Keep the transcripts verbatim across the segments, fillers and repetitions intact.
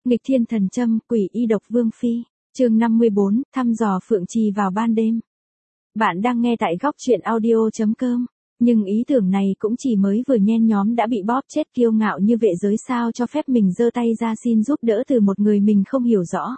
Nghịch thiên thần châm, quỷ y độc vương phi, chương năm mươi bốn, thăm dò Phượng Trì vào ban đêm. Bạn đang nghe tại góc truyện audio chấm com, nhưng ý tưởng này cũng chỉ mới vừa nhen nhóm đã bị bóp chết. Kiêu ngạo như vệ giới sao cho phép mình giơ tay ra xin giúp đỡ từ một người mình không hiểu rõ.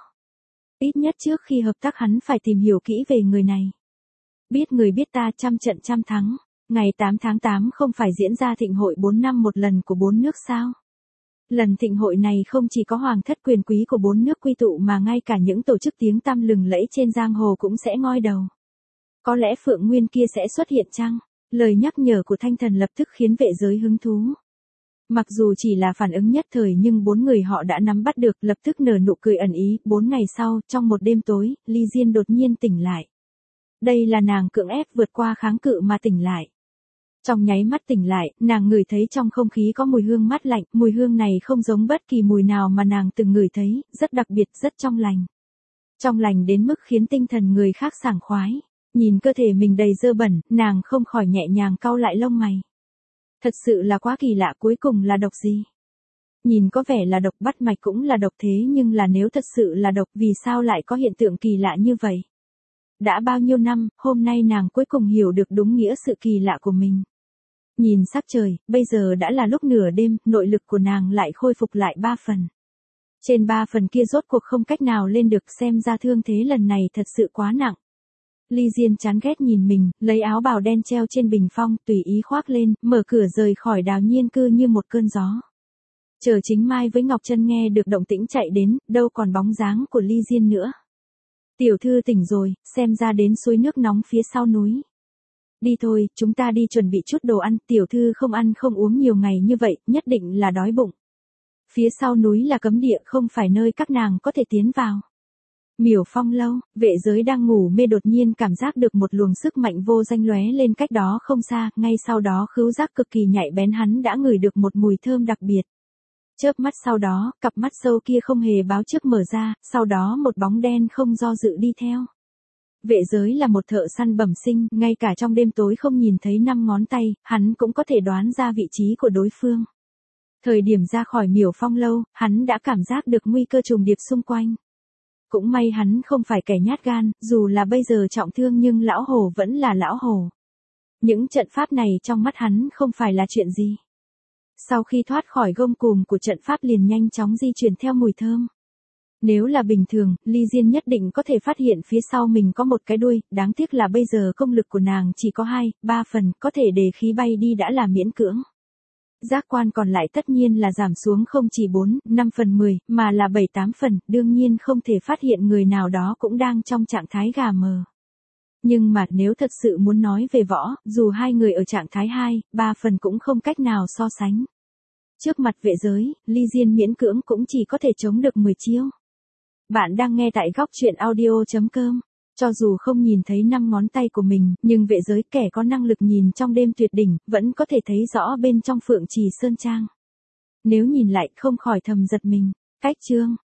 Ít nhất trước khi hợp tác hắn phải tìm hiểu kỹ về người này. Biết người biết ta, trăm trận trăm thắng. Ngày tám tháng tám không phải diễn ra thịnh hội bốn năm một lần của bốn nước sao? Lần thịnh hội này không chỉ có hoàng thất quyền quý của bốn nước quy tụ mà ngay cả những tổ chức tiếng tăm lừng lẫy trên giang hồ cũng sẽ ngoi đầu. Có lẽ Phượng Nguyên kia sẽ xuất hiện chăng? Lời nhắc nhở của Thanh Thần lập tức khiến vệ giới hứng thú. Mặc dù chỉ là phản ứng nhất thời nhưng bốn người họ đã nắm bắt được, lập tức nở nụ cười ẩn ý. Bốn ngày sau, trong một đêm tối, Ly Diên đột nhiên tỉnh lại. Đây là nàng cưỡng ép vượt qua kháng cự mà tỉnh lại. Trong nháy mắt tỉnh lại, nàng ngửi thấy trong không khí có mùi hương mát lạnh, mùi hương này không giống bất kỳ mùi nào mà nàng từng ngửi thấy, rất đặc biệt, rất trong lành. Trong lành đến mức khiến tinh thần người khác sảng khoái. Nhìn cơ thể mình đầy dơ bẩn, nàng không khỏi nhẹ nhàng cau lại lông mày. Thật sự là quá kỳ lạ, cuối cùng là độc gì? Nhìn có vẻ là độc, bắt mạch cũng là độc, thế nhưng là nếu thật sự là độc vì sao lại có hiện tượng kỳ lạ như vậy? Đã bao nhiêu năm, hôm nay nàng cuối cùng hiểu được đúng nghĩa sự kỳ lạ của mình. Nhìn sắc trời, bây giờ đã là lúc nửa đêm, nội lực của nàng lại khôi phục lại ba phần. Trên ba phần kia rốt cuộc không cách nào lên được, xem ra thương thế lần này thật sự quá nặng. Ly Diên chán ghét nhìn mình, lấy áo bào đen treo trên bình phong, tùy ý khoác lên, mở cửa rời khỏi Đào Nhiên cư như một cơn gió. Chờ Chính Mai với Ngọc Trân nghe được động tĩnh chạy đến, đâu còn bóng dáng của Ly Diên nữa. Tiểu thư tỉnh rồi, xem ra đến suối nước nóng phía sau núi. Đi thôi, chúng ta đi chuẩn bị chút đồ ăn, tiểu thư không ăn không uống nhiều ngày như vậy, nhất định là đói bụng. Phía sau núi là cấm địa, không phải nơi các nàng có thể tiến vào. Miểu Phong lâu, vệ giới đang ngủ mê đột nhiên cảm giác được một luồng sức mạnh vô danh lóe lên cách đó không xa, ngay sau đó khứu giác cực kỳ nhạy bén hắn đã ngửi được một mùi thơm đặc biệt. Chớp mắt sau đó, cặp mắt sâu kia không hề báo trước mở ra, sau đó một bóng đen không do dự đi theo. Vệ giới là một thợ săn bẩm sinh, ngay cả trong đêm tối không nhìn thấy năm ngón tay, hắn cũng có thể đoán ra vị trí của đối phương. Thời điểm ra khỏi Miểu Phong lâu, hắn đã cảm giác được nguy cơ trùng điệp xung quanh. Cũng may hắn không phải kẻ nhát gan, dù là bây giờ trọng thương nhưng lão hổ vẫn là lão hổ. Những trận pháp này trong mắt hắn không phải là chuyện gì. Sau khi thoát khỏi gông cùm của trận pháp liền nhanh chóng di chuyển theo mùi thơm. Nếu là bình thường, Ly Diên nhất định có thể phát hiện phía sau mình có một cái đuôi, đáng tiếc là bây giờ công lực của nàng chỉ có hai, ba phần, có thể để khí bay đi đã là miễn cưỡng. Giác quan còn lại tất nhiên là giảm xuống không chỉ bốn, năm phần mười, mà là bảy tám phần, đương nhiên không thể phát hiện người nào đó cũng đang trong trạng thái gà mờ. Nhưng mà nếu thật sự muốn nói về võ, dù hai người ở trạng thái hai, ba phần cũng không cách nào so sánh. Trước mặt vệ giới, Ly Diên miễn cưỡng cũng chỉ có thể chống được mười chiêu. Bạn đang nghe tại góc truyện audio chấm com. Cho dù không nhìn thấy năm ngón tay của mình, nhưng vệ giới kẻ có năng lực nhìn trong đêm tuyệt đỉnh, vẫn có thể thấy rõ bên trong Phượng Trì Sơn Trang. Nếu nhìn lại không khỏi thầm giật mình. Cách chương,